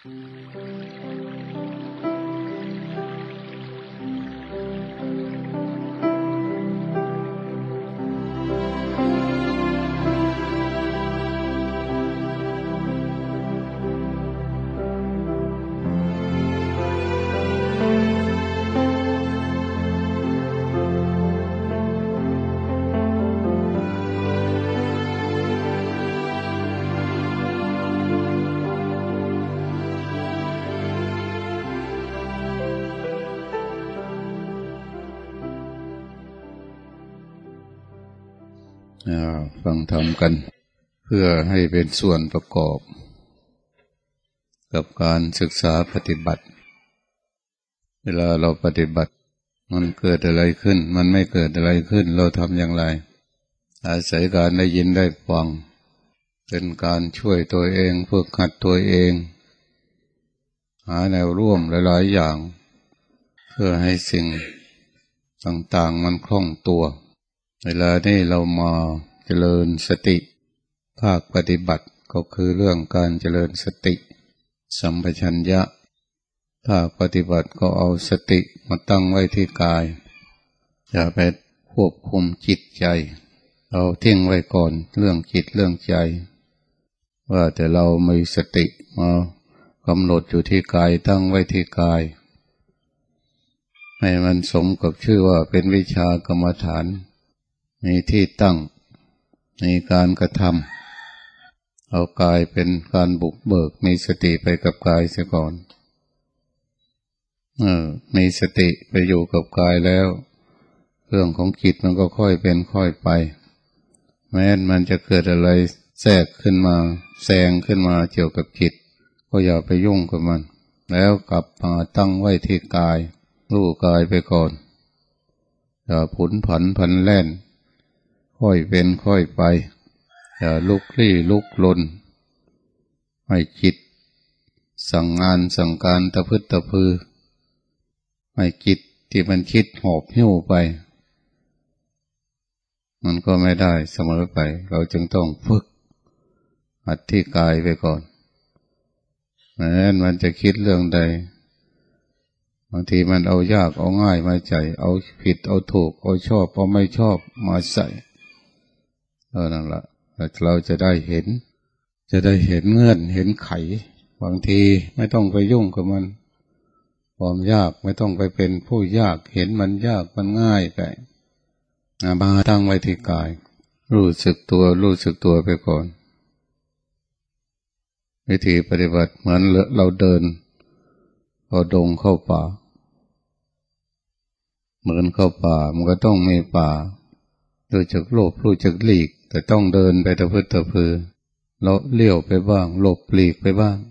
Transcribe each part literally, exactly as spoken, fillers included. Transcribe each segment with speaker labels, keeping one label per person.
Speaker 1: ฟังธรรมกันเพื่อให้เป็นส่วนประกอบกับการศึกษาปฏิบัติเวลาเราปฏิบัติมันเกิดอะไรขึ้นมันไม่เกิดอะไรขึ้นเราทำอย่างไรอาศัยการได้ยินได้ฟังเป็นการช่วยตัวเองฝึกหัดตัวเองหาแนวร่วมหลายๆอย่างเพื่อให้สิ่งต่างๆมันคล่องตัวเวลานี้เรามาเจริญสติภาคปฏิบัติก็คือเรื่องการเจริญสติสัมปชัญญะภาคปฏิบัติก็เอาสติมาตั้งไว้ที่กายอย่าไปควบคุมจิตใจเราทิ้งไว้ก่อนเรื่องจิตเรื่องใจว่าแต่เรามีสติมากำหนดอยู่ที่กายตั้งไว้ที่กายให้มันสมกับชื่อว่าเป็นวิชากรรมฐานมีที่ตั้งมีการกระทำเอากายเป็นการบุกเบิกมีสติไปกับกายเสียก่อนเออมีสติไปอยู่กับกายแล้วเรื่องของจิตมันก็ค่อยเป็นค่อยไปแม้มันจะเกิดอะไรแทรกขึ้นมาแซงขึ้นมาเกี่ยวกับจิตก็อย่าไปยุ่งกับมันแล้วกลับมาตั้งไว้ที่กายรู้กายไปก่อนอย่าผุนผันผันแล่นค่อยเป็นค่อยไปอย่าลุกลี้ลุกลนให้จิตสั่งงานสั่งการตะพึดตะพือให้จิตที่มันคิดหอบหิ้วไปมันก็ไม่ได้เสมอไปเราจึงต้องฝึกหัดที่กายไปก่อนแม้มันจะคิดเรื่องใดบางทีมันเอายากเอาง่ายมาใจเอาผิดเอาถูกเอาชอบเอาไม่ชอบมาใส่เออนั่นแหละเราจะได้เห็นจะได้เห็นเงื่อนเห็นไขบางทีไม่ต้องไปยุ่งกับมันความยากไม่ต้องไปเป็นผู้ยากเห็นมันยากมันง่ายไปมาตั้งไว้ที่กายรู้สึกตัวรู้สึกตัวไปก่อนวิธีปฏิบัติเหมือนเราเดินเข้าดงเข้าป่าเหมือนเข้าป่ามันก็ต้องมีป่ารู้จักหลบรู้จักหลีกแต่ต้องเดินไปตะพึดตะพือเราเลี้ยวไปบ้างหลบหลีกไปบ้าง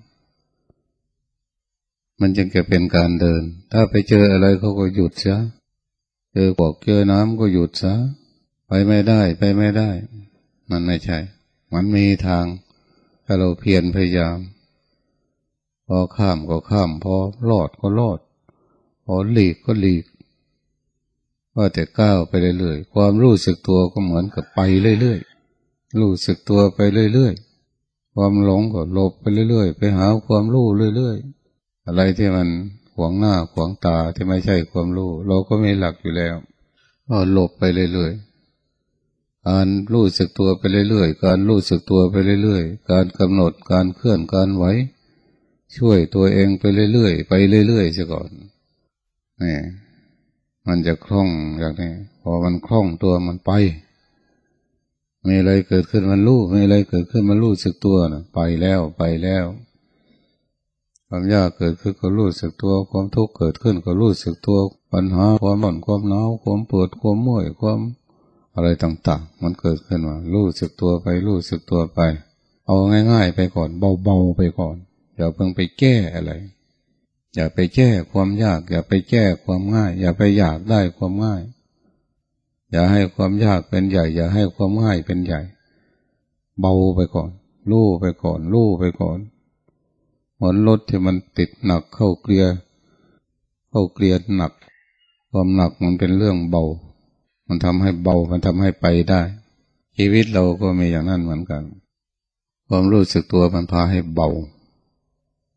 Speaker 1: มันจึงจะเป็นการเดินถ้าไปเจออะไรเขาก็หยุดซะเจอปอกเจอน้ำก็หยุดซะไปไม่ได้ไปไม่ได้มันไม่ใช่มันมีทางถ้าเราเพียรพยายามพอข้ามก็ข้ามพอรอดก็รอดพอหลีกก็หลีกว่าแต่ก้าวไปเรื่อยๆความรู้สึกตัวก็เหมือนกับไปเรื่อยๆรู้สึกตัวไปเรื่อยๆความหลงก็หลบไปเรื่อยๆไปหาความรู้เรื่อยๆอะไรที่มันขวางหน้าขวางตาที่ไม่ใช่ความรู้เราก็มีหลักอยู่แล้วก็หลบไปเรื่อยๆการรู้สึกตัวไปเรื่อยๆการรู้สึกตัวไปเรื่อยๆการกำหนดการเคลื่อนการไหวช่วยตัวเองไปเรื่อยๆไปเรื่อยๆซะก่อนนี่มันจะคล่องอย่างนี้พอมันคล่องตัวมันไปมีอะไรเกิดขึ้นมันรู้มีอะไรเกิดขึ้นมันรู้สึกตัวนะไปแล้วไปแล้วความยากเกิดขึ้นก็รู้สึกตัวความทุกข์เกิดขึ้นก็รู้สึกตัวปัญหาความบ่นความหนาวความปวดความเมื่อยความอะไรต่างๆมันเกิดขึ้นมารู้สึกตัวไปรู้สึกตัวไปเอาง่ายๆไปก่อนเบาๆไปก่อนอย่าเพิ่งไปแก้อะไรอย่าไปแก้ความยากอย่าไปแก้ความง่ายอย่าไปอยากได้ความง่ายอย่าให้ความยากเป็นใหญ่อย่าให้ความง่ายเป็นใหญ่เบาไปก่อนลู่ไปก่อนลู่ไปก่อนเหมือนรถที่มันติดหนักเข้าเกียร์เข้าเกียร์หนักความหนักมันเป็นเรื่องเบามันทำให้เบามันทำให้ไปได้ชีวิตเราก็มีอย่างนั้นเหมือนกันความรู้สึกตัวมันพาให้เบา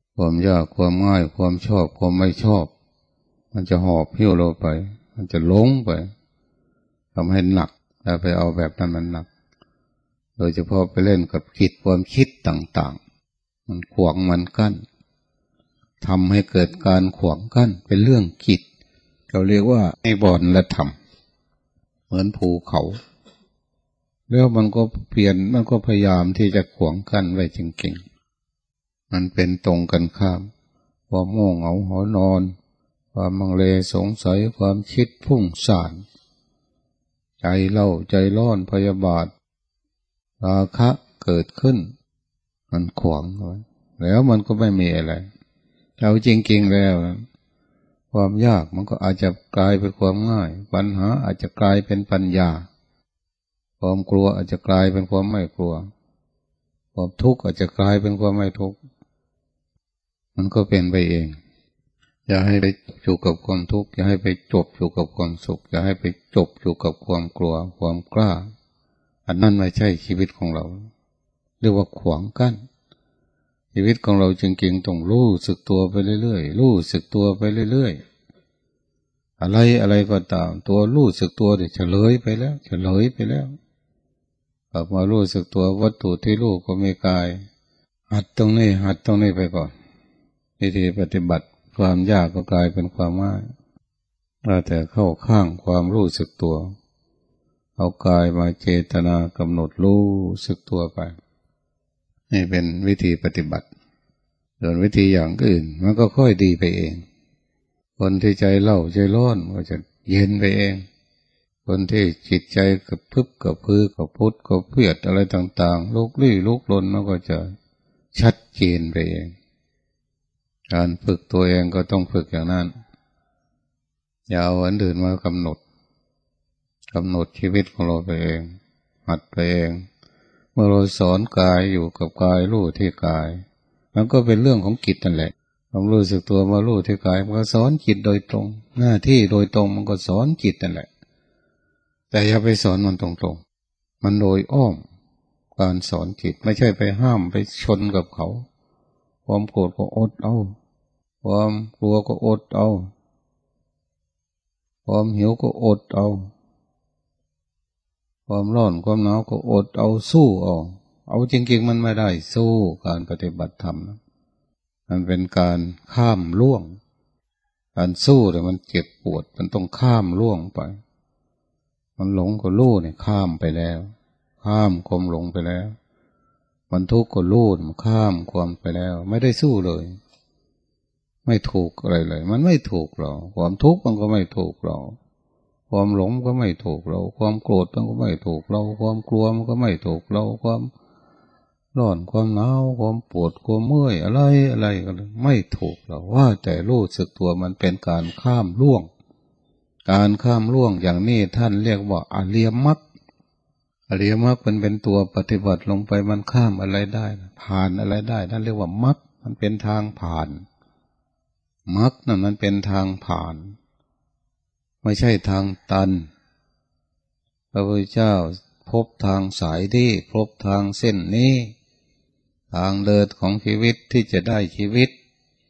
Speaker 1: ความยากความง่ายความชอบความไม่ชอบมันจะหอบหิ้วเราไปมันจะหลงไปทำให้หนักถ้าไปเอาแบบนั้นมันหนักโดยเฉพาะไปเล่นกับจิตความคิดต่างๆมันขวางมันกั้นทำให้เกิดการขวางกั้นเป็นเรื่องจิตเราเรียกว่าไอ้บอนและธรรมเหมือนภูเขาแล้วมันก็เปลี่ยนมันก็พยายามที่จะขวางกั้นไว้จริงๆมันเป็นตรงกันข้ามความโง่เงาหอนอนความมังเลสงสัยความคิดพุ่งซ่านใจเล่าใจร้อนพยาบาทราคะเกิดขึ้นมันขวางไว้แล้วมันก็ไม่มีอะไรเราจริงๆแล้วความยากมันก็อาจจะกลายเป็นความง่ายปัญหาอาจจะกลายเป็นปัญญาความกลัวอาจจะกลายเป็นความไม่กลัวความทุกข์อาจจะกลายเป็นความไม่ทุกข์มันก็เป็นไปเองอย่าให้ไปอยู่กับความทุกข์อย่าให้ไปจบอยู่กับความสุขอย่าให้ไปจบอยู่กับความกลัวความกล้าอันนั้นไม่ใช่ชีวิตของเราเรียกว่าขวางกั้นชีวิตของเราจริงๆต้องรู้สึกตัวไปเรื่อยๆรู้สึกตัวไปเรื่อยๆอะไรอะไรก็ตามตัวรู้สึกตัวเดี๋ยวเฉลยไปแล้วเฉลยไปแล้วกลับมารู้สึกตัววัตถุที่รู้ก็มีกายหัดตรงนี้หัดตรงนี้ไปก่อนวิธีปฏิบัติความยากก็กลายเป็นความง่ายแต่เข้าข้างความรู้สึกตัวเอากายมาเจตนากำหนดรู้สึกตัวไปนี่เป็นวิธีปฏิบัติส่วนวิธีอย่างอื่นมันก็ค่อยดีไปเองคนที่ใจเล่าใจร้อนก็จะเย็นไปเองคนที่จิตใจกับพึบกับพือกับพุทธกับเพียดอะไรต่างๆลุกลี้ลุกลนมันก็จะชัดเจนไปเองการฝึกตัวเองก็ต้องฝึกอย่างนั้นอย่าเอาอันอื่นมากำหนดกำหนดชีวิตของเราไปเองหัดไปเองเมื่อเราสอนกายอยู่กับกายรู้ที่กายมันก็เป็นเรื่องของจิตนั่นแหละความรู้สึกตัวมารู้ที่กายมันก็สอนจิตโดยตรงหน้าที่โดยตรงมันก็สอนจิตนั่นแหละแต่อย่าไปสอนมันตรงๆมันโดยอ้อมการสอนจิตไม่ใช่ไปห้ามไปชนกับเขาความโกรธก็อดเอาความกลัวก็อดเอาความหิวก็อดเอาความร้อนความหนาวก็อดเอาสู้เอาเอาจริงๆมันไม่ได้สู้การปฏิบัติธรรมนะมันเป็นการข้ามล่วงการสู้แต่มันเจ็บปวดมันต้องข้ามล่วงไปมันหลงก็รู้เนี่ยข้ามไปแล้วข้ามความหลงไปแล้วมันทุกข์ก็รู้มันข้ามความไปแล้วไม่ได้สู้เลยไม่ถูกอะไรเลยมันไม่ถูกเราความทุกข์มันก็ไม่ถูกเราความหลงก็ไม่ถูกเราความโกรธมันก็ไม่ถูกเราความกลัวมันก็ไม่ถูกเราความร้อนความหนาวความปวดความเมื่อยอะไรอะไรก็ไม่ถูกเราว่าแต่รู้สึกตัวมันเป็นการข้ามล่วงการข้ามล่วงอย่างนี้ท่านเรียกว่าอริยมรรคอริยมรรคมันเป็นตัวปฏิบัติลงไปมันข้ามอะไรได้ผ่านอะไรได้ท่านเรียกว่ามรรคมันเป็นทางผ่านมรรคนั่นมันเป็นทางผ่านไม่ใช่ทางตันพระพุทธเจ้าพบทางสายที่พบทางเส้นนี้ทางเดินของชีวิตที่จะได้ชีวิต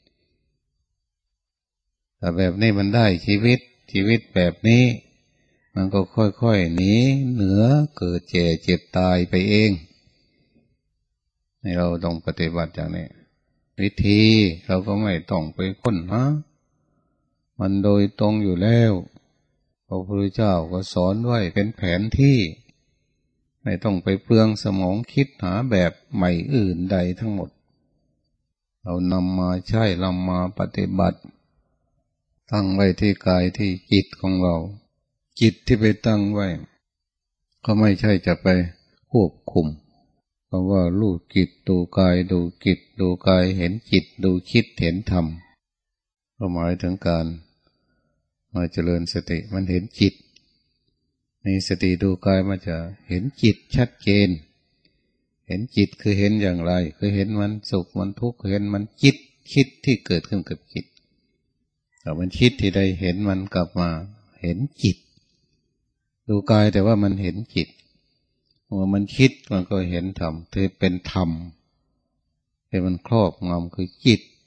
Speaker 1: แต่แบบนี้มันได้ชีวิตชีวิตแบบนี้มันก็ค่อยๆหนีเหนือเกิดเจ็บเจ็บตายไปเองให้เราต้องปฏิบัติอย่างนี้วิธีเราก็ไม่ต้องไปค้นหามันโดยตรงอยู่แล้วพระพุทธเจ้าก็สอนไว้เป็นแผนที่ไม่ต้องไปเปลืองสมองคิดหาแบบใหม่อื่นใดทั้งหมดเรานำมาใช้นำมาปฏิบัติตั้งไว้ที่กายที่จิตของเราจิตที่ไปตั้งไว้ก็ไม่ใช่จะไปควบคุมเพราะว่ารู้จิตดูกายดูจิตดูกายเห็นจิตดูคิดเห็นธรรมก็หมายถึงการมาเจริญสติมันเห็นจิตมีสติดูกายมันจะเห็นจิตชัดเจนเห็นจิตคือเห็นอย่างไรคือเห็นมันสุขมันทุกข์เห็นมันจิตคิดที่เกิดขึ้นกับจิตแต่มันคิดที่ใดเห็นมันกลับมาเห็นจิตดูกายแต่ว่ามันเห็นจิตเมื่อมันคิดมันก็เห็นธรรมถือเป็นธรรมที่มันครอบงำคือจิต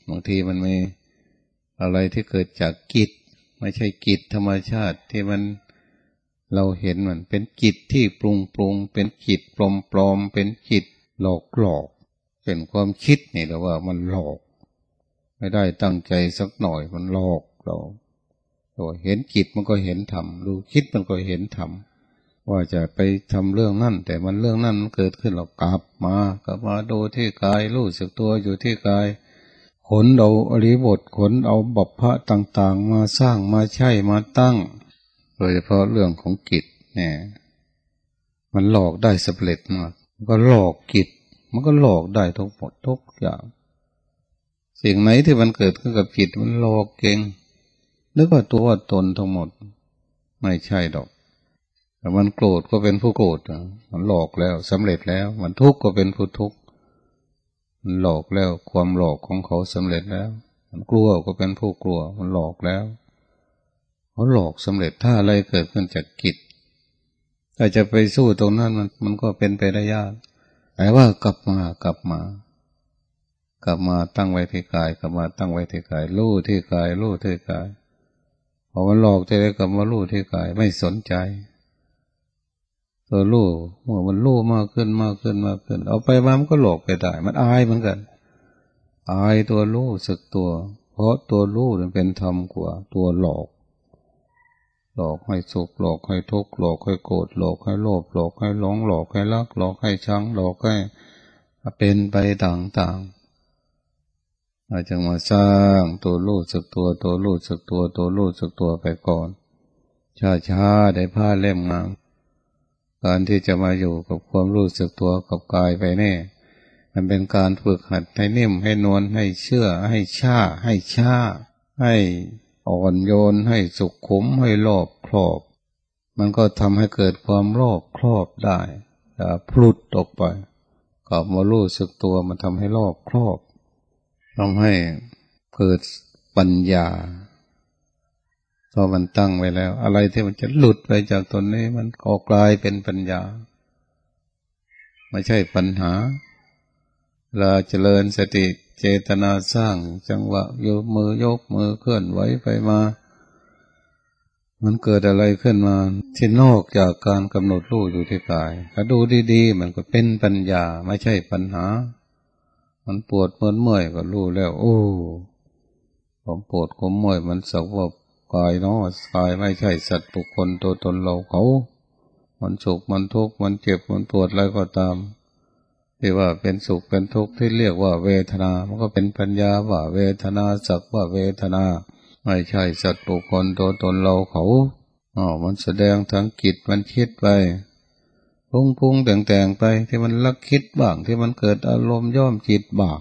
Speaker 1: บางทีมันมีอะไรที่เกิดจากจิตไม่ใช่จิตธรรมชาติที่มันเราเห็นมันเป็นจิตที่ปรุงปรุงเป็นจิตปลอมปลอมเป็นจิตหลอกหลอกเป็นความคิดนี่แต่ว่ามันหลอกไม่ได้ตั้งใจสักหน่อยมันหลอกเราตัวเห็นจิตมันก็เห็นธรรมดูคิดมันก็เห็นธรรมว่าจะไปทำเรื่องนั่นแต่มันเรื่องนั่นมันเกิดขึ้นเรากลับมากลับมาดูที่กายรู้สึกตัวอยู่ที่กายขนเอาอริบทขนเอาบัพพะต่างๆมาสร้างมาใช้มาตั้งโดยเฉพาะเรื่องของจิตเนี่ยมันหลอกได้สำเร็จมากมันก็หลอกจิตมันก็หลอกได้ทุกหมดทุกอย่างสิ่งไหนที่มันเกิดขึ้นกับจิตมันหลอกเก่งนึกว่าตัวว่าตนทั้งหมดไม่ใช่ดอกแต่มันโกรธก็เป็นผู้โกรธมันหลอกแล้วสำเร็จแล้วมันทุกข์ก็เป็นผู้ทุกข์มันหลอกแล้วความหลอกของเขาสำเร็จแล้วมันกลัวก็เป็นผู้กลัวมันหลอกแล้วเขาหลอกสำเร็จถ้าอะไรเกิดขึ้นจากจิตถ้าจะไปสู้ตรงนั้นมันมันก็เป็นไปได้ยากแต่ว่ากลับมากลับมากลับมาตั้งไว้ที่กายกลับมาตั้งไว้ที่กายรู้ที่กายรู้ที่กายพอมันหลอกจะได้กลับมารู้ที่กายไม่สนใจตัวรู้เมื่อมันรู้มากขึ้นมากขึ้นมากขึ้นเอาไปมามันก็หลอกไปได้มันอายเหมือนกันอายตัวรู้สึกตัวเพราะตัวรู้มันเป็นธรรมกว่าตัวหลอกหลอกให้สุขหลอกให้ทุกข์หลอกให้โกรธหลอกให้โลภหลอกให้หลงหลอกให้รักหลอกให้ชังหลอกให้เป็นไปต่างๆอาจจะมาสร้างตัวรู้สึกตัวตัวรู้สึกตัวตัวรู้สึกตัวไปก่อนช้าๆได้ผ้าเล่มงามการที่จะมาอยู่กับความรู้สึกตัวกับกายไปแน่มันเป็นการฝึกหัดให้นิ่มให้นวลให้เชื่อให้ช้าให้ช้าให้อ่อนโยนให้สุขุมให้รอบครอบมันก็ทำให้เกิดความรอบครอบได้อย่าพลุดออกไปกลับมารู้สึกตัวมันทำให้รอบครอบทำให้เกิดปัญญาพอมันตั้งไว้แล้วอะไรที่มันจะหลุดไปจากตนนี้มันก็กลายเป็นปัญญาไม่ใช่ปัญหาเราเจริญสติเจตนาสร้างจังหวะยกมือยกมือเคลื่อนไหวไปมามันเกิดอะไรขึ้นมาที่นอกจากการกำหนดรู้อยู่ที่กายถ้าดูดีๆมันก็เป็นปัญญาไม่ใช่ปัญหามันปวดมันเมื่อยก็รู้แล้วโอ้ผมปวดผมเมื่อยมันสักว่ากายเนาะกายไม่ใช่สัตว์บุคคลตัวตนเราเขามันสุขมันทุกข์มันเจ็บมันปวดอะไรก็ตามที่ว่าเป็นสุขเป็นทุกข์ที่เรียกว่าเวทนามันก็เป็นปัญญาว่าเวทนาสักว่าเวทนาไม่ใช่สัตว์บุคคลตัวตนเราเขาอ๋อมันแสดงทางจิตมันคิดไปพุ่งพุ่งแต่งแต่งไปที่มันลักคิดบ้างที่มันเกิดอารมณ์ย่อมจิตบ้าง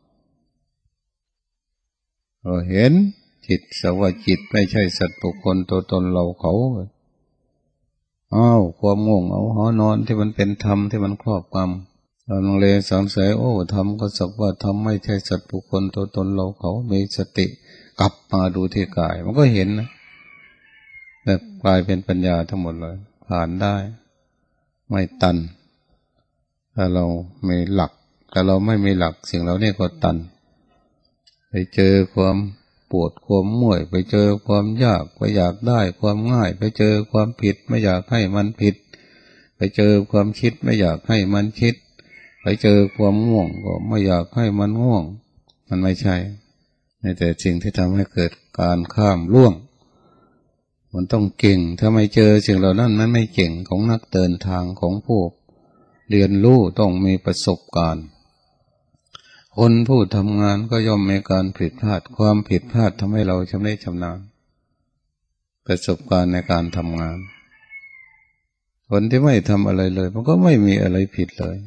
Speaker 1: เราเห็นจิตสว่าจิตไม่ใช่สัตว์บุคคลตัวตนเราเขาอ้าวความง่วงเอาหอนอนที่มันเป็นธรรมที่มันครอบงำเราลองเลสังเสยโอ้ธรรมก็สักว่าธรรมไม่ใช่สัตว์บุคคลตัวตนเราเขามีสติกลับมาดูที่กายมันก็เห็นนะแบบกลายเป็นปัญญาทั้งหมดเลยผ่านได้ไม่ตันถ้าเรามีหลักแต่เราไม่มีหลักสิ่งเหล่านี้ก็ตันไปเจอความปวดความเมื่อยไปเจอความยากไปอยากได้ความง่ายไปเจอความผิดไม่อยากให้มันผิดไปเจอความคิดไม่อยากให้มันคิดไปเจอความง่วงก็ไม่อยากให้มันง่วงมันไม่ใช่แต่สิ่งที่ทำให้เกิดการข้ามล่วงมันต้องเก่งถ้าไม่เจอสิ่งเหล่านั้นมันไม่เก่งของนักเดินทางของผู้เรียนรู้ต้องมีประสบการณ์คนผู้ทำงานก็ย่อมมีการผิดพลาดความผิดพลาดทำให้เราชำนิชำนาญประสบการณ์ในการทำงานคนที่ไม่ทำอะไรเลยมันก็ไม่มีอะไรผิดเลย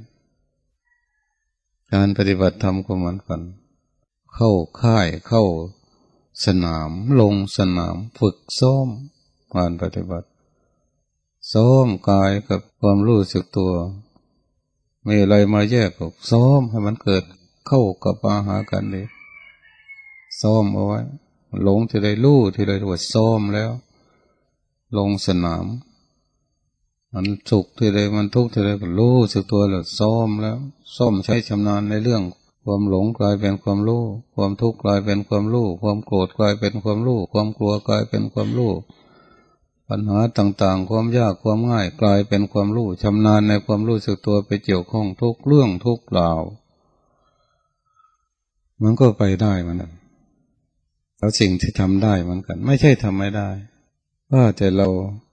Speaker 1: การปฏิบัติธรรมก็เหมือนกันเข้าค่ายเข้าสนามลงสนามฝึกซ้อมการปฏิบัติซ้อมกายกับความรู้สึกตัวมีอะไรมาแยกกับซ้อมให้มันเกิดเข้ากับอาหากันเลยซ้อมเอาไว้หลงที่ใดรู้ที่ใดว่าซ้อมแล้วลงสนามมันสุขที่ใดมันทุกข์ที่ใดก็รู้สึกตัวแล้วซ้อมแล้วซ้อมใช้ชำนาญในเรื่องความหลงกลายเป็นความรู้ความทุกข์กลายเป็นความรู้ความโกรธกลายเป็นความรู้ความกลัวกลายเป็นความรู้ปัญหาต่างๆความยากความง่ายกลายเป็นความรู้ชำนาญในความรู้สึกตัวไปเกี่ยวข้องทุกเรื่องทุกราวมันก็ไปได้เหมือนกันแล้วสิ่งที่ทำได้เหมือนกันไม่ใช่ทำไม่ได้ว่าแต่เรา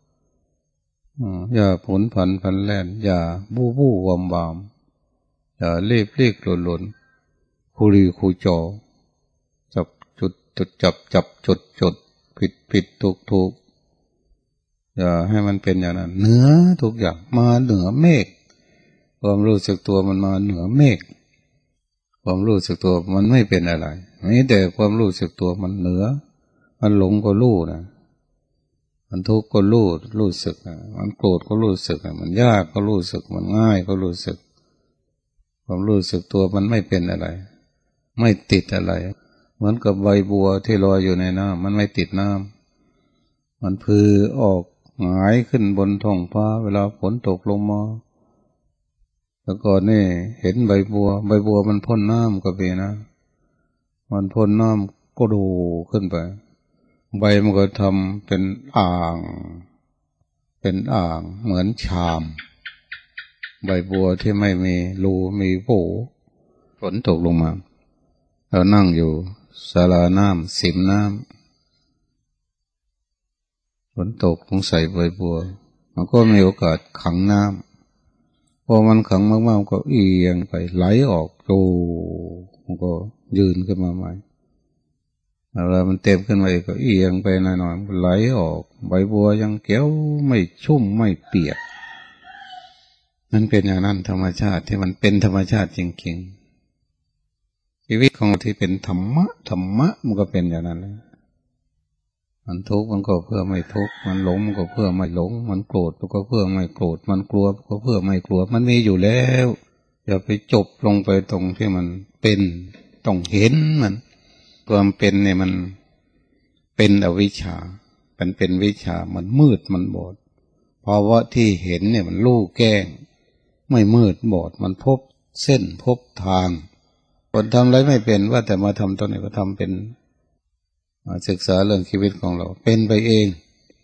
Speaker 1: อย่าผลผันพันแล่นอย่าบู้บู้วอมวามอย่าเรีบเรียกหล่นหล่นคุรีคูจอจับจุดจุดจับจับจุดจุดผิดผิดถูกถูกอย่าให้มันเป็นอย่างนั้นเหนือทุกอย่างมาเหนือเมฆความรู้สึกตัวมันมาเหนือเมฆความรู้สึกตัวมันไม่เป็นอะไรนี่แต่ความรู้สึกตัวมันเหนือมันหลงก็รู้นะมันทุกข์ก็รู้รู้สึกนะมันโกรธก็รู้สึกนะมันยากก็รู้สึกมันง่ายก็รู้สึกความรู้สึกตัวมันไม่เป็นอะไรไม่ติดอะไรเหมือนกับใบบัวที่ลอยอยู่ในน้ำมันไม่ติดน้ำมันพือออกหงายขึ้นบนท้องฟ้าเวลาฝนตกลงมาแล้วก่อนนี่เห็นใบบัวใบบัวมันพ่นน้ำก็เป็นนะมันพ่นน้ำก็ดูขึ้นไปใบมันก็ทำเป็นอ่างเป็นอ่างเหมือนชามใบบัวที่ไม่มีรูมีโผฝนตกลงมาเรานั่งอยู่ศาลาน้ำสิมน้ำฝนตกลงใส่ใบบัวมันก็มีโอกาสขังน้ำพอมันขังมากๆก็เอียงไปไหลออกโตมันก็ยืนขึ้นมาใหม่เวลามันเต็มขึ้นมาก็เอียงไปหน่อยๆไหลออกใบบัวยังเกี้ยวไม่ชุ่มไม่เปียกมันเป็นอย่างนั้นธรรมชาติที่มันเป็นธรรมชาติจริงๆชีวิตของเราที่เป็นธรรมะธรรมะมันก็เป็นอย่างนั้นเลยมันทุกข์มันก็เพื่อไม่ทุกข์มันหลงมันก็เพื่อไม่หลงมันโกรธมันก็เพื่อไม่โกรธมันกลัวก็เพื่อไม่กลัวมันมีอยู่แล้วอย่าไปจบลงไปตรงที่มันเป็นต้องเห็นมันความเป็นเนี่ยมันเป็นอวิชชามันเป็นวิชามันมืดมันบอดเพราะว่าที่เห็นเนี่ยมันลู่แก้งไม่มืดบอดมันพบเส้นพบทางคนทำอะไรไม่เป็นว่าแต่มาทำตอนนี้ก็ทำเป็นมาศึกษาเรื่องชีวิตของเราเป็นไปเอง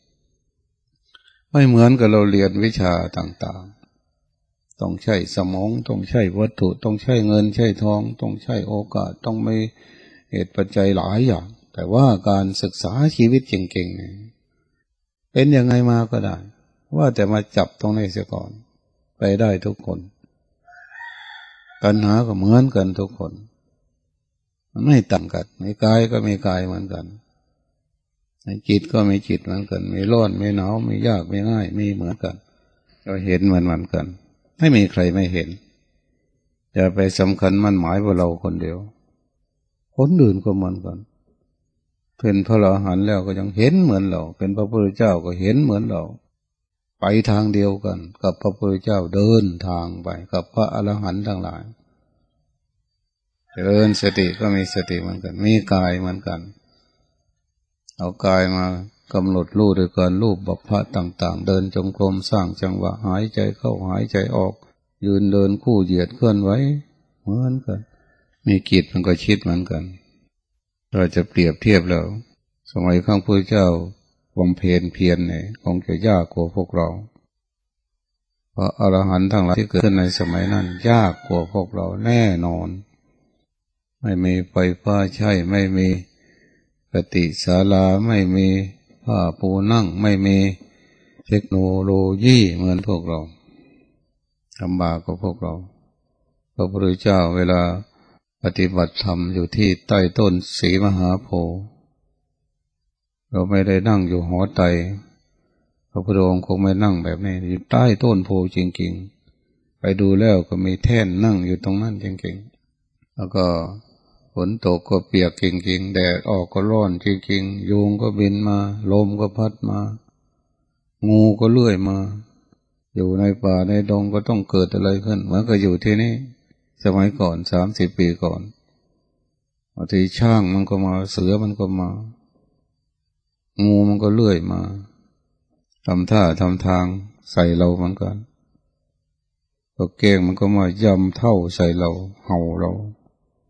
Speaker 1: ไม่เหมือนกับเราเรียนวิชาต่างๆต้องใช้สมองต้องใช้วัตถุต้องใช้เงินใช้ทองต้องใช้โอกาสต้องมีเหตุปัจจัยหลายอย่างแต่ว่าการศึกษาชีวิตเก่งๆเนี่ยเป็นยังไงมาก็ได้ว่าแต่มาจับตรงนี้เสียก่อนไปได้ทุกคนปัญหาก็เหมือนกันทุกคนมันไม่ต่างกันในกายก็มีกายเหมือนกันในจิตก็มีจิตเหมือนกันมีร้อนมีหนาวมียากมีง่ายมีเหมือนกันก็เห็นเหมือนเหมือนกันไม่มีใครไม่เห็นอย่าไปสำคัญมันหมายว่าเราคนเดียวคนอื่นก็เหมือนกันเป็นพระอรหันต์แล้วก็ยังเห็นเหมือนเราเป็นพระพุทธเจ้าก็เห็นเหมือนเราไปทางเดียวกันกับพระพุทธเจ้าเดินทางไปกับพระอรหันต์ทั้งหลายเดินสติก็มีสติเหมือนกันมีกายเหมือนกันเอากายมากำหนดรู้ด้วยการรูปบัพพะต่างๆเดินจงกรมสร้างจังหวะหายใจเข้าหายใจออกยืนเดินคู่เหยียดเคลื่อนไหวเหมือนกันมีกิจมันก็ชิดเหมือนกันเราจะเปรียบเทียบแล้วสมัยข้างพระเจ้าบำเพ็ญเพียรเนี่ยคงจะยากกว่าพวกเราเพราะอรหันต์ทั้งหลายที่เกิดขึ้นในสมัยนั้นยากกว่าพวกเราแน่นอนไม่มีไฟฟ้าใช้ไม่มีปฏิศาลาไม่มีผ้าปูนั่งไม่มีเทคโนโลยีเหมือนพวกเราลำบากกว่าพวกเราพระพุทธเจ้าเวลาปฏิบัติธรรมอยู่ที่ใต้ต้นศรีมหาโพธิ์เราไม่ได้นั่งอยู่หอไตรพระพุทธองค์คงไม่นั่งแบบนี้อยู่ใต้ต้นโพธิ์จริงๆไปดูแล้วก็มีแท่นนั่งอยู่ตรงนั้นจริงๆแล้วก็ฝนตกก็เปียกจริงๆแดดออกก็ร้อนจริงๆยุงก็บินมาลมก็พัดมางูก็เลื่อยมาอยู่ในป่าในดงก็ต้องเกิดอะไรขึ้นเหมือนกับอยู่ที่นี่สมัยก่อนสามสิบปีก่อนบางทีช้างมันก็มาเสือมันก็มางูมันก็เลื่อยมาทำท่าทำทางใส่เราเหมือนกันตัวเก้งมันก็มายำเท่าใส่เราเห่าเรา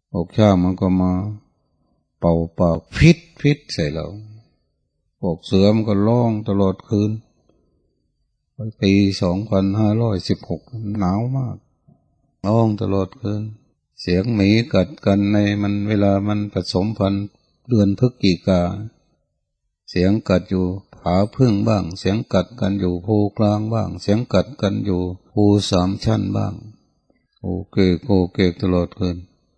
Speaker 1: พวกช้างมันก็มาเป่าปากพิษพิษใส่เราพวกเสือมันก็ร้องตลอดคืนปีสองพันห้าร้อยสิบหกหนาวมากร้องตลอดคืนเสียงหมีกัดกันในมันเวลามันผสมพันธุ์เดือนพฤศจิกาเสียงกัดอยู่ผาพึ่งบ้างเสียงกัดกันอยู่ภูกลางบ้างเสียงกัดกันอยู่ภูสามชั้นบ้างโอเกกโอเกกตลอดคืน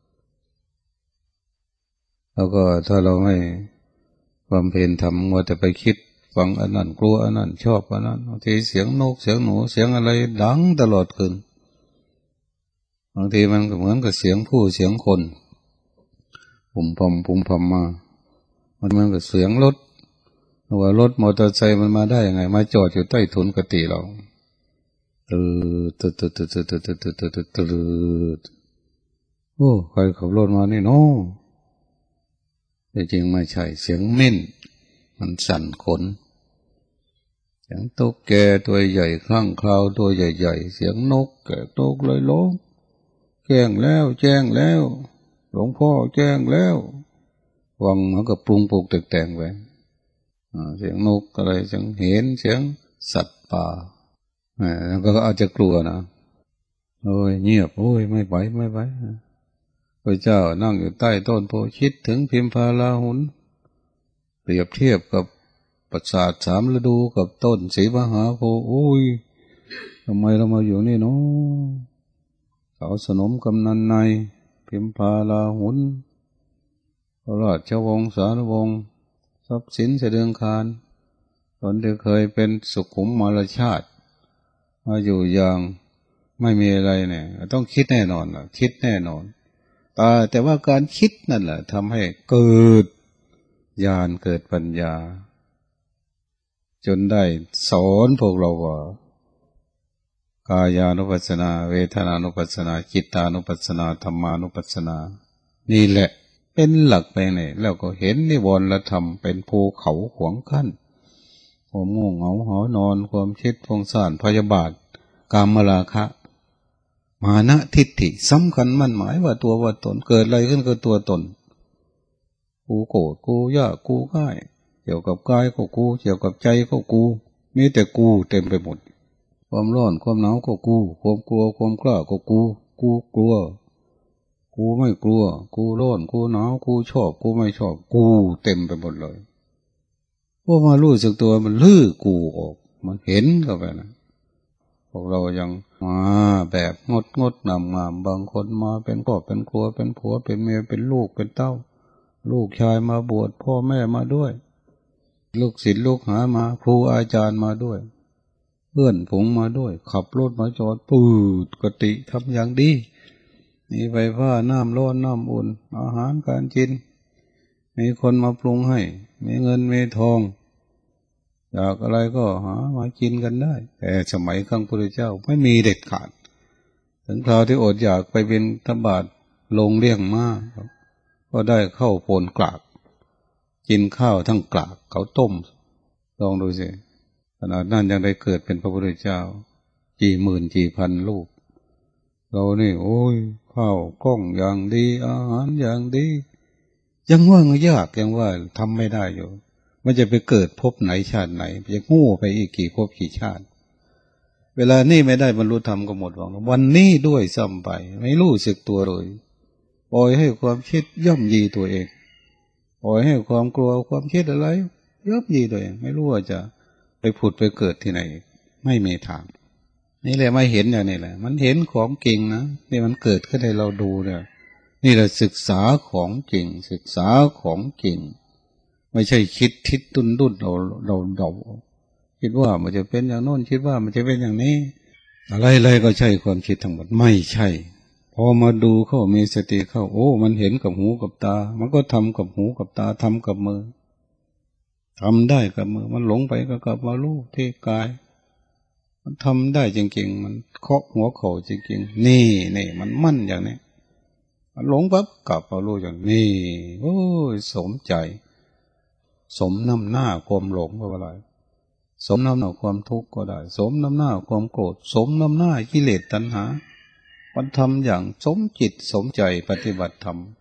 Speaker 1: แล้วก็ถ้าเราไม่ความเพียรทำมัวแต่ไปคิดฟังอันนั้นกลัวอันนั้นชอบอันนั้นบางทีเสียงนกเสียงหนูเสียงอะไรดังตลอดคืนบางทีมันก็เหมือนกับเสียงผู้เสียงคนปุ่มพมปุ่มพมมามันเหมือนกับเสียงรถว่ารถมอเตอร์ไซค์มันมาได้ยังไงมาจอดอยู่ใต้ถุนกุฏิเราตืดตืดตืดตืดตืดตืดตืดตืดตืดตืดโอ้ใครขับรถมานี่เนาะแต่จริงไม่ใช่เสียงเม่นมันสั่นขนเสียงตุ๊กแกตัวใหญ่คลั่งคราวตัวใหญ่ๆเสียงนกแกตกเลยร้องแจ้งแล้วแจ้งแล้วหลวงพ่อแจ้งแล้ววังมันก็ปรุงปลูกตึกแต่งไปเสียงนกอะไรเสียงเห็นเสียงสัตว์ป่าแล้วก็อาจจะกลัวนะโอ้ยเงียบโอ้ยไม่ไหวไม่ไหวพระเจ้านั่งอยู่ใต้ต้นโพคิดถึงพิมพาลาหุนเปรียบเทียบกับปราสาทสามฤดูกับต้นศรีมหาโพธิ์โอ้ยทำไมเรามาอยู่นี่เนาะสาวสนมกำนันในพิมพาลาหุนพระราชวงศ์สารวงศ์ทรัพย์สินเสด็จคารตอนที่เคยเป็นสุขุมมารชาติมาอยู่อย่างไม่มีอะไรเนี่ยต้องคิดแน่นอนล่ะคิดแน่นอนแต่แต่ว่าการคิดนั่นแหละทำให้เกิดญาณเกิดปัญญาจนได้สอนพวกเราว่ากายานุปัสสนาเวทนานุปัสสนาจิตตานุปัสสนาธรรมานุปัสสนานี่แหละเป็นหลักไปเนี่ยแล้วก็เห็นนิวรณธรรมเป็นภูเขาขวางกั้นความง่วงเหงาหอนอนความคิดฟุ้งซ่านพยาบาทกามราคะมานะทิฏฐิสำคัญมั่นหมายว่าตัวว่าตนเกิดอะไรขึ้นก็ตัวตนกูโกรธกูยากกูง่ายเกี่ยวกับกายก็กูเกี่ยวกับใจก็กูมีแต่กูเต็มไปหมดความร้อนความหนาวก็กูความกลัวความกล้าก็กูกูกลัวกูไม่กลัวกูร้อนกูหนาวกูชอบกูไม่ชอบกูเต็มไปหมดเลยพอมารู้สึกตัวมันลื้อกูออกมันเห็นเข้าไปนะพวกเรายังมาแบบงดงดงามงามบางคนมาเป็นพ่อเป็นครัวเป็นผัวเป็นเมียเป็นลูกเป็นเต้าลูกชายมาบวชพ่อแม่มาด้วยลูกศิษย์ลูกหามาครูอาจารย์มาด้วยเพื่อนผงมาด้วยขับรถมาจอดปืดกติทำอย่างดีมีไฟฟ้าน้ำร้อนน้ำอุ่นอาหารการกินมีคนมาปรุงให้มีเงินมีทองอยากอะไรก็หามากินกันได้แต่สมัยครั้งพุทธเจ้าไม่มีเด็ดขาดถึงคราวที่อดอยากไปเป็นทบาทลงเลี้ยงม้าก็ได้เข้าโพนกลากกินข้าวทั้งกลากเขาต้มลองดูสิขนาดนั้นยังได้เกิดเป็นพระพุทธเจ้ากี่หมื่นกี่พันลูกเรานี่โอ้ยข้าวกล้องอย่างดีอาหารอย่างดียังว่ายากยังว่าทำไม่ได้อยู่มันจะไปเกิดภพไหนชาติไหนจะโง่ไปอีกกี่ภพกี่ชาติเวลานี่ไม่ได้บรรลุธรรมก็หมดหวังวันนี้ด้วยซ้ำไปไม่รู้สึกตัวเลยปล่อยให้ความคิดย่ำยีตัวเองปล่อยให้ความกลัวความคิดอะไรย่ำยีตัวเองไม่รู้ว่าจะไปผุดไปเกิดที่ไหนไม่มีทางนี่แหละไม่เห็นอย่างนี้แหละมันเห็นของจริงนะนี่มันเกิดขึ้นให้เราดูเนี่ยนี่แหละศึกษาของจริงศึกษาของจริงไม่ใช่คิดทิศตุนดุดเราเราเราคิดว่ามันจะเป็นอย่างโน้นคิดว่ามันจะเป็นอย่างนี้อะไรๆก็ใช่ความคิดทั้งหมดไม่ใช่พอมาดูเข้ามีสติเข้าโอ้มันเห็นกับหูกับตามันก็ทำกับหูกับตาทำกับมือทำได้กับมือมันหลงไปก็กลับมารู้ที่กายมันทำได้จริงๆมันเคาะหัวเข่าจริงๆนี่นี่มันมั่นอย่างนี้มันหลงปั๊บกลับมารู้อย่างนี้โอ้ยสมใจสมน้ำหน้าความหลงก็อะไรสมน้ำหน้าความทุกข์ก็ได้สมน้ำหน้าความโกรธสมน้ำหน้ากิเลสตัณหามันทำอย่างสมจิตสมใจปฏิบัติธรรม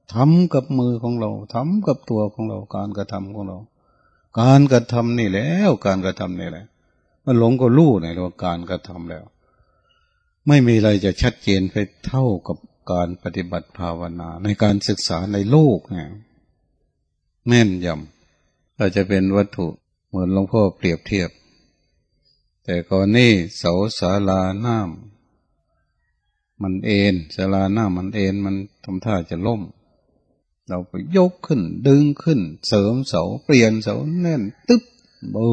Speaker 1: ทำกับมือของเราทำกับตัวของเราการกระทำของเราการกระทำนี่แล้วการกระทำนี่แหละมันหลงก็รู้ในเรื่องการกระทำแล้วไม่มีอะไรจะชัดเจนไปเท่ากับการปฏิบัติภาวนาในการศึกษาในโลกเนี่ยแม่นยำอาจจะเป็นวัตถุเหมือนหลวงพ่อเปรียบเทียบแต่ก่อนนี้เสาศาลาน้ำมันเอ็นศาลาน้ำมันเอ็นมันทำท่าจะล่มเราไปยกขึ้นดึงขึ้นเสริมเสาเปลี่ยนเสาแน่นตึ๊บโอ้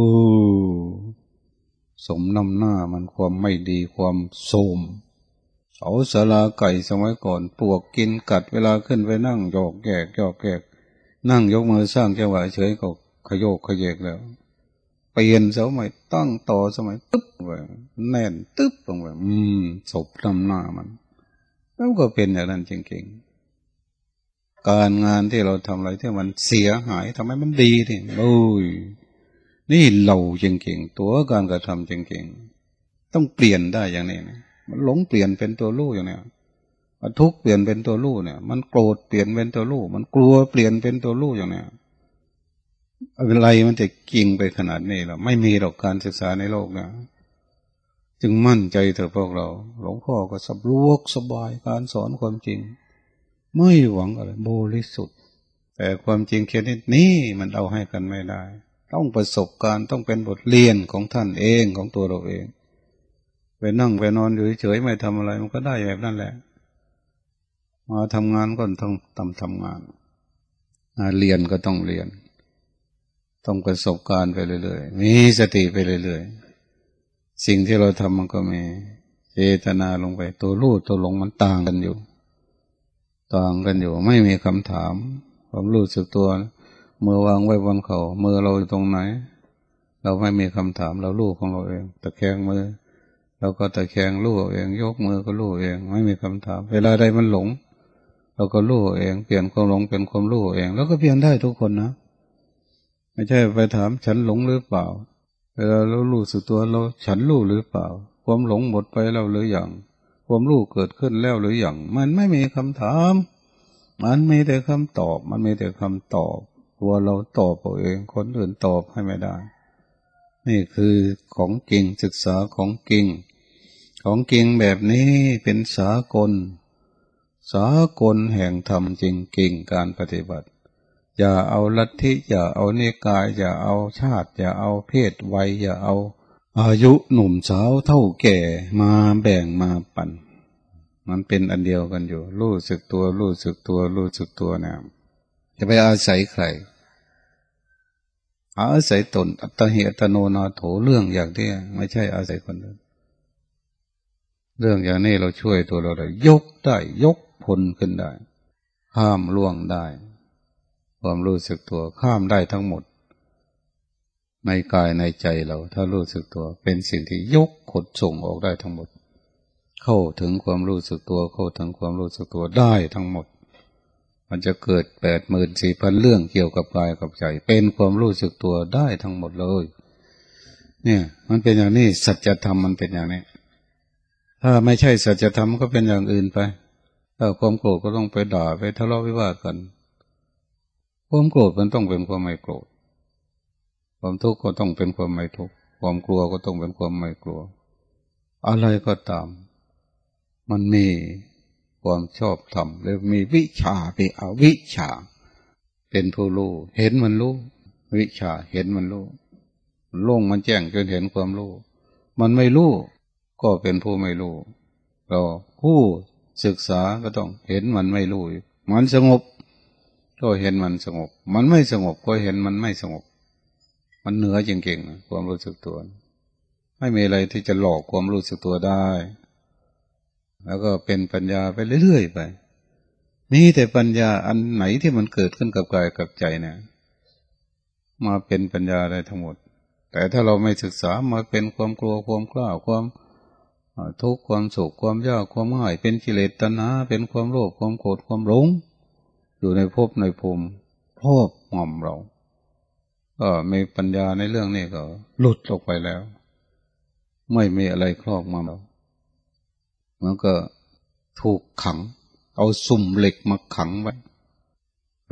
Speaker 1: สมน้ำหน้ามันความไม่ดีความโทรมเสาศาลาไก่สมัยก่อนปลวกกินกัดเวลาขึ้นไปนั่งหยอกแยกหยอกแยกนั่งยกมือสร้างจังหวะเฉยก็ขยโยกขยเยกแล้วเปลี่ยนเสาใหม่ตั้งต่อสมัยตึ๊บไปแน่นตึ๊บลงไปอืมศพน้ำหน้ามันแล้วก็เป็นอย่างนั้นจริงๆการงานที่เราทำอะไรที่มันเสียหายทำให้มันดีดิโอ้ยนี่เราจริงๆตัวการกระทำจริงๆต้องเปลี่ยนได้อย่างนี้นะมันหลงเปลี่ยนเป็นตัวรู้อย่างนี้มันทุกข์เปลี่ยนเป็นตัวรู้เนี่ยมันโกรธเปลี่ยนเป็นตัวรู้มันกลัวเปลี่ยนเป็นตัวรู้อย่างนี้อะไรมันจะกิ่งไปขนาดนี้หรอไม่มีหรอกการศึกษาในโลกนะจึงมั่นใจเถอะพวกเราหลวงพ่อก็สบายสบายการสอนความจริงไม่หวังอะไรบริสุทธิ์แต่ความจริงแค่นี้นี่มันเอาให้กันไม่ได้ต้องประสบการณ์ต้องเป็นบทเรียนของท่านเองของตัวเราเองไปนั่งไปนอนอยู่เฉยๆไม่ทำอะไรมันก็ได้แบบนั้นแหละมาทำงานก็ต้องทำทำงานมาเรียนก็ต้องเรียนต้องประสบการณ์ไปเรื่อยๆมีสติไปเรื่อยๆสิ่งที่เราทำมันก็มีเจตนาลงไปตัวรู้ตัวหลงมันต่างกันอยู่ต่างกันอยู่ไม่มีคำถามความรู้สึกตัวมือวางไว้บนเขามือเราอยู่ตรงไหนเราไม่มีคำถามเรารู้ของเราเองตะแคงมือเราก็ตะแคงรู้เองยกมือก็รู้เองไม่มีคำถามเวลาใดมันหลงเราก็รู้เองเปลี่ยนความหลงเป็นความรู้เองแล้วก็เปลี่ยนได้ทุกคนนะไม่ใช่ไปถามฉันหลงหรือเปล่าเวลาเรารู้สึกตัวเราฉันรู้หรือเปล่าความหลงหมดไปแล้วหรือยังความรู้เกิดขึ้นแล้วหรือยังมันไม่มีคำถามมันมีแต่คำตอบมันมีแต่คำตอบตัวเราตอบเอาเองคนอื่นตอบให้ไม่ได้นี่คือของจริงศึกษาของจริงของจริงแบบนี้เป็นสากลสากลแห่งธรรมจริงจริงการปฏิบัติอย่าเอาลัทธิอย่าเอานิกายอย่าเอาชาติอย่าเอาเพศวัยอย่าเอาอายุหนุ่มสาวเท่าแก่มาแบ่งมาปั่นมันเป็นอันเดียวกันอยู่รู้สึกตัวรู้สึกตัวรู้สึกตัวเนี่ยจะไปอาศัยใครอาศัยตนอัตหิอัตโนนาโถเรื่องอย่างนี้ไม่ใช่อาศัยคนอื่นเรื่องอย่างนี้เราช่วยตัวเราได้ยกได้ยกพลขึ้นได้ข้ามล่วงได้ความรู้สึกตัวข้ามได้ทั้งหมดในกายในใจเราถ้ารู้สึกตัวเป็นสิ่งที่ยกขดส่งออกได้ทั้งหมดเข้าถึงความรู้สึกตัวเข้าถึงความรู้สึกตัวได้ทั้งหมดมันจะเกิดแปดหมื่นสี่พันเรื่องเกี่ยวกับกายกับใจเป็นความรู้สึกตัวได้ทั้งหมดเลยเนี่ยมันเป็นอย่างนี้สัจธรรมมันเป็นอย่างนี้ถ้าไม่ใช่สัจธรรมก็เป็นอย่างอื่นไปถ้าความโกรธก็ต้องไปด่าไปทะเลาะวิวาทกันความโกรธมันต้องเป็นความไม่โกรธความทุกข์ก็ต้องเป็นความไม่ทุกข์ความกลัวก็ต้องเป็นความไม่กลัวอะไรก็ตามมันมีความชอบธรรมหรือมีวิชาเป็นอวิชาเป็นผู้รู้เห็นมันรู้วิชาเห็นมันรู้โล่งมันแจ้งจนเห็นความรู้มันไม่รู้ก็เป็นผู้ไม่รู้เราผู้ศึกษาก็ต้องเห็นมันไม่รู้มันสงบก็เห็นมันสงบมันไม่สงบก็เห็นมันไม่สงบมันเหนือจริงๆนะความรู้สึกตัวไม่มีอะไรที่จะหลอกความรู้สึกตัวได้แล้วก็เป็นปัญญาไปเรื่อยๆไปมีแต่ปัญญาอันไหนที่มันเกิดขึ้นกับกายกับใจเนี่ยมาเป็นปัญญาได้ทั้งหมดแต่ถ้าเราไม่ศึกษามาเป็นความกลัวความกล้าความทุกข์ความสุขความยากความง่ายเป็นกิเลสตัณหาเป็นความโลภความโกรธความหลงอยู่ในภพในภูมิครอบงำเราก็มีปัญญาในเรื่องนี้ก็หลุดออกไปแล้วไม่มีอะไรครอบงำเรามันก็ถูกขังเอาสุ่มเหล็กมาขังไว้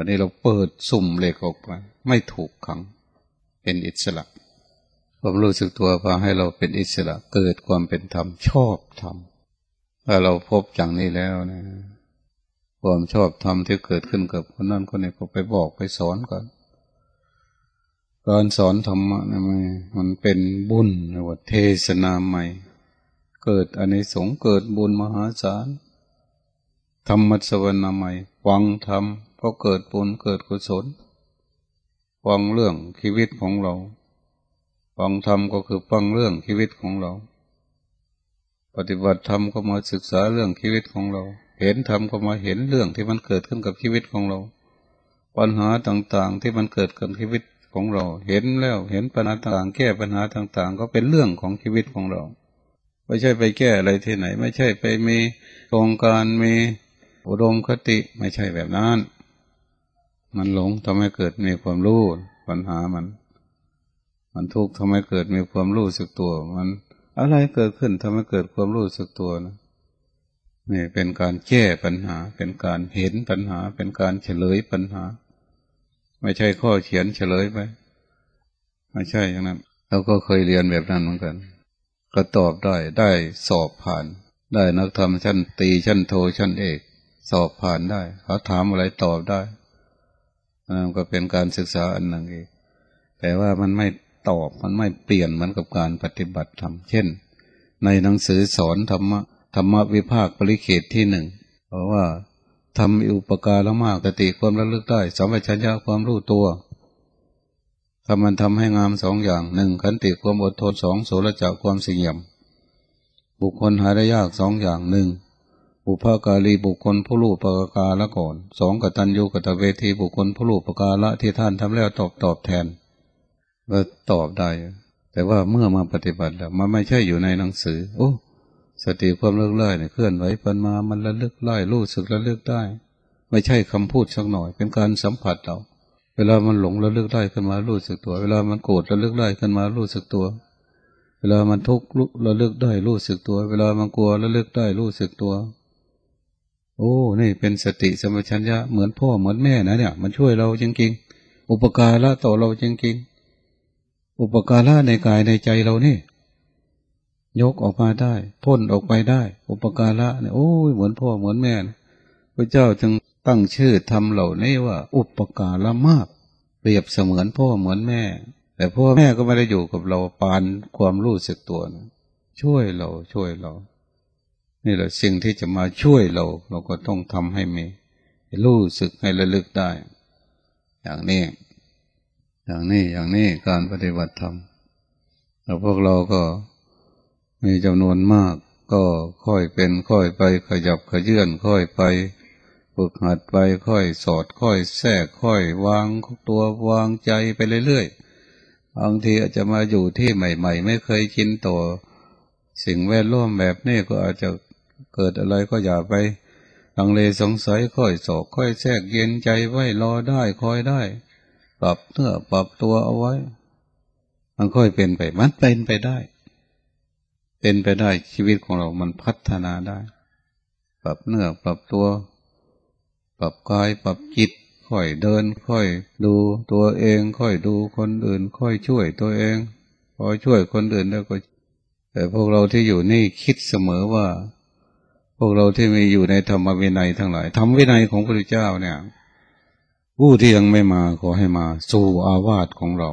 Speaker 1: วันนี้เราเปิดสุ่มเหล็กออกไปไม่ถูกขังเป็นอิสระความรู้สึกตัวพาให้เราเป็นอิสระเกิดความเป็นธรรมชอบธรรมถ้าเราพบอย่างนี้แล้วนะความชอบธรรมที่เกิดขึ้นกับคนนั้นคนนี้ก็ไปบอกไปสอนก่อนการสอนธรรมะนะมันมันเป็นบุญนะว่าเทศนาใหม่เกิดอานิสงส์เกิดบุญมหาศาลธรรมะสวรรค์ใหม่ฟังธรรมก็เกิดบุญเกิดกุศลฟังเรื่องชีวิตของเราฟังธรรมก็คือฟังเรื่องชีวิตของเราปฏิบัติธรรมก็มาศึกษาเรื่องชีวิตของเราเห็นธรรมก็มาเห็นเรื่องที่มันเกิดขึ้นกับชีวิตของเราปัญหาต่างๆที่มันเกิดกับชีวิตของเราเห็นแล้วเห็นปัญหาต่างๆแก้ปัญหาต่างๆก็เป็นเรื่องของชีวิตของเราไม่ใช่ไปแก้อะไรที่ไหนไม่ใช่ไปมีโครงการมีอุดมคติไม่ใช่แบบนั้นมันหลงทำให้เกิดมีความรู้ปัญหามันมันทุกข์ทำให้เกิดมีความรู้สึกตัวมันอะไรเกิดขึ้นทำให้เกิดความรู้สึกตัวนะนี่เป็นการแก้ปัญหาเป็นการเห็นปัญหาเป็นการเฉลยปัญหาไม่ใช่ข้อเขียนเฉลยไปไม่ใช่อย่างนั้นเราก็เคยเรียนแบบนั้นเหมือนกันก็ตอบได้ได้สอบผ่านได้นักธรรมชั้นตรีชั้นโทชั้นเอกสอบผ่านได้เขาถามอะไรตอบได้นั่นก็เป็นการศึกษาอันหนึ่งเองแต่ว่ามันไม่ตอบมันไม่เปลี่ยนเหมือนกับการปฏิบัติธรรมเช่นในหนังสือสอนธรรมะธรรมวิภาคปริเขตที่หนึ่งเพราะว่าทำอุปการะมากสติความระลึกได้สัมปชัญญะความรู้ตัวทำมันทำให้งามสองอย่างหนึ่งขันติความอดทนสองโสรจะความเสี่ยมบุคคลหาได้ยากสองอย่างหนึ่งบุพการีบุคคลผู้รู้ปกาละก่อนสองกตัญญูกตเวทีบุคคลผู้รู้ปกาละที่ท่านทำแล้วตอบตอบแทนก็ตอบได้แต่ว่าเมื่อมาปฏิบัติแล้วมันไม่ใช่อยู่ในหนังสือโอ้สติความระลึกได้เนี่ยเคลื่อนไหวปันมามันระลึกได้รู้สึกระลึกได้ไม่ใช่คำพูดสักหน่อยเป็นการสัมผัสเราเวลามันหลงระลึกได้ขึ้นมารู้สึกตัวเวลามันโกรธระลึกได้ขึ้นมารู้สึกตัวเวลามันทุกข์ระลึกได้รู้สึกตัวเวลามันกลัวระลึกได้รู้สึกตัวโอ้นี่เป็นสติสัมปชัญญะเหมือนพ่อเหมือนแม่นะเนี่ยมันช่วยเราจริงๆอุปการะต่อเราจริงๆอุปการะในกายในใจเรานี่ยกออกมาได้พ่นออกไปได้อุปการะเนี่ยโอ้ยเหมือนพ่อเหมือนแม่นะพระเจ้าจึงตั้งชื่อธรรมเหล่านี้ว่าอุปการะมากเปรียบเสมือนพ่อเหมือนแม่แต่พ่อแม่ก็ไม่ได้อยู่กับเราปานความรู้สึกตัวนะช่วยเราช่วยเรานี่แหละสิ่งที่จะมาช่วยเราเราก็ต้องทำให้มีรู้สึกให้ระลึกได้อย่างนี้อย่างนี้อย่างนี้การปฏิบัติธรรมแล้วพวกเราก็มีจำนวนมากก็ค่อยเป็นค่อยไปขยับขยื่นค่อยไปฝึกหัดไปค่อยสอดค่อยแทรกค่อยวางตัววางใจไปเรื่อยๆบางทีอาจจะมาอยู่ที่ใหม่ๆไม่เคยชินต่อสิ่งแวดล้อมแบบนี้ก็อาจจะเกิดอะไรก็อย่าไปลังเลสงสัยค่อยสอบค่อยแทรกเย็นใจไว้รอได้คอยได้ปรับเนื้อปรับตัวเอาไว้มันค่อยเป็นไปมันเป็นไปได้เป็นไปได้ชีวิตของเรามันพัฒนาได้ปรับเนื้อปรับตัวปรับกายปรับจิตค่อยเดินค่อยดูตัวเองค่อยดูคนอื่นค่อยช่วยตัวเองพอช่วยคนอื่นแล้วก็แต่พวกเราที่อยู่นี่คิดเสมอว่าพวกเราที่มีอยู่ในธรรมวินัยทั้งหลายธรรมวินัยของพระพุทธเจ้าเนี่ยผู้ที่ยังไม่มาขอให้มาสู่อาวาสของเรา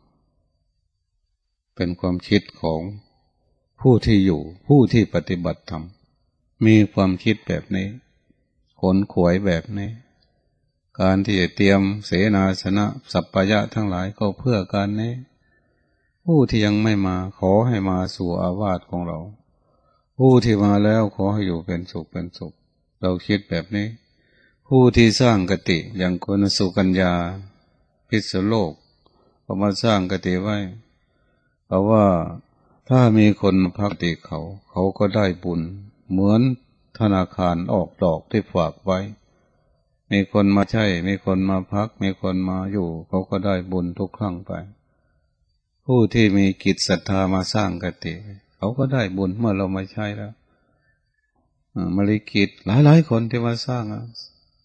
Speaker 1: เป็นความคิดของผู้ที่อยู่ผู้ที่ปฏิบัติธรรมมีความคิดแบบนี้ขนขวยแบบนี้การที่จะเตรียมเสนาสนะสัพพยะทั้งหลายก็เพื่อการนี้ผู้ที่ยังไม่มาขอให้มาสู่อาวาสของเราผู้ที่มาแล้วขอให้อยู่เป็นสุขเป็นสุขเราคิดแบบนี้ผู้ที่สร้างกติอย่างคุณสุกัญญาพิษณุโลกเขามาสร้างกติไว้เพราะว่าถ้ามีคนพักติเขาเขาก็ได้บุญเหมือนธนาคารออกดอกที่ฝากไว้มีคนมาใช้มีคนมาพักมีคนมาอยู่เขาก็ได้บุญทุกครั้งไปผู้ที่มีกิจศรัทธามาสร้างกติเขาก็ได้บุญเมื่อเรามาใช้แล้วมริกิจหลายๆคนที่มาสร้าง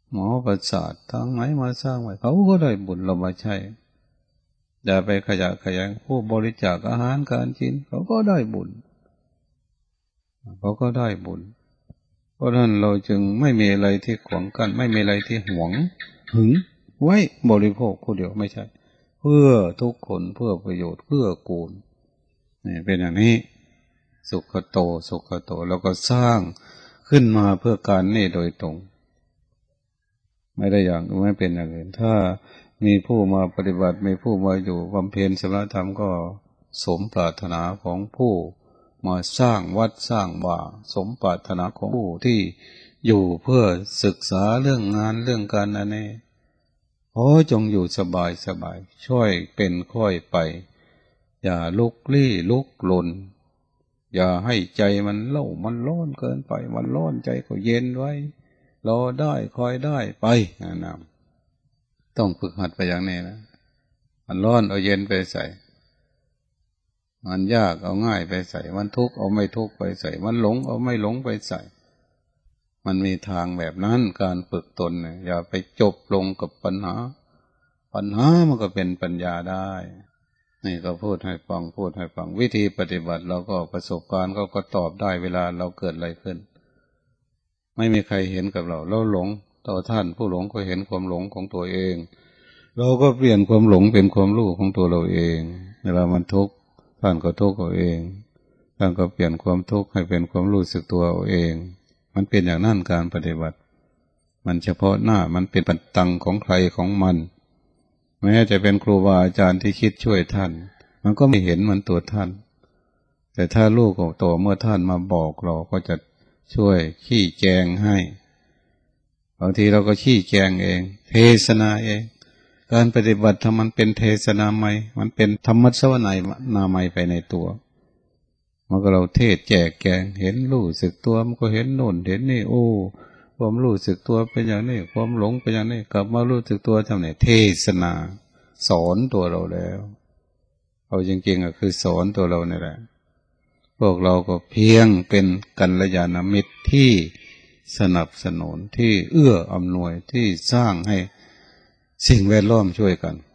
Speaker 1: หมอประสาททางไหนมาสร้างไว้เขาก็ได้บุญเรามาใช้อย่าไปขยะแขยงผู้บริจาคอาหารการกินเขาก็ได้บุญเขาก็ได้บุญเพราะนั้นเราจึงไม่มีอะไรที่ขวางกั้นไม่มีอะไรที่หวงหึงไว้บริโภคผู้เดียวไม่ใช่เพื่อทุกคนเพื่อประโยชน์เพื่อกูลนี่เป็นอย่างนี้สุขโตสุขโตแล้วก็สร้างขึ้นมาเพื่อการนี่โดยตรงไม่ได้อย่างไม่เป็นอย่างอื่นถ้ามีผู้มาปฏิบัติมีผู้มาอยู่บำเพ็ญศีลธรรมก็สมปรารถนาของผู้มาสร้างวัดสร้างบ่าสมปรารถนาของผู้ที่อยู่เพื่อศึกษาเรื่องงานเรื่องการนั่นเองขอจงอยู่สบายสบายช่วยเป็นค่อยไปอย่าลุกลี้ลุกลนอย่าให้ใจมันเล่ามันร้อนเกินไปมันร้อนใจก็เย็นไว้รอได้คอยได้ไปนะต้องฝึกหัดไปอย่างนี้นะมันร้อนเอาเย็นไปใส่มันยากเอาง่ายไปใส่มันทุกข์เอาไม่ทุกข์ไปใส่มันหลงเอาไม่หลงไปใส่มันมีทางแบบนั้นการฝึกตนเนี่ยอย่าไปจบลงกับปัญหาปัญหามันก็เป็นปัญญาได้นี่ก็พูดให้ฟังพูดให้ฟังวิธีปฏิบัติเราก็ประสบการณ์ก็ก็ตอบได้เวลาเราเกิดอะไรขึ้นไม่มีใครเห็นกับเราเราหลงต่อท่านผู้หลงก็เห็นความหลงของตัวเองเราก็เปลี่ยนความหลงเป็นความรู้ของตัวเราเองเวลามันทุกข์ท่านก็ทุกข์เอาเองท่านก็เปลี่ยนความทุกข์ให้เป็นความรู้สึกตัวเอาเองมันเป็นอย่างนั้นการปฏิบัติมันเฉพาะหน้ามันเป็นปัจตังของใครของมันแม้จะเป็นครูบาอาจารย์ที่คิดช่วยท่านมันก็ไม่เห็นเหมือนตัวท่านแต่ถ้าลูกของตัวเมื่อท่านมาบอกเราก็จะช่วยชี้แจงให้บางทีเราก็ชี้แจงเองเทศนาเองการปฏิบัติธรรมมันเป็นเทศนาใหม่มันเป็นธรรมะสวนัยนาใหม่ไปในตัวมันก็เราเทศแจกแกงเห็นรู้สึกตัวมันก็เห็นโน่นเห็นนี่โอ้ความรู้สึกตัวเป็นอย่างนี้ความหลงเป็นอย่างนี้กลับมารู้สึกตัวทำไหนเทศนาสอนตัวเราแล้วเอาจริงๆก็คือสอนตัวเราเนี่ยแหละพวกเราก็เพียงเป็นกัลยาณมิตรที่สนับสนุนที่เอื้ออำนวยที่สร้างให้สิ่งแวดล้อมช่วยกัน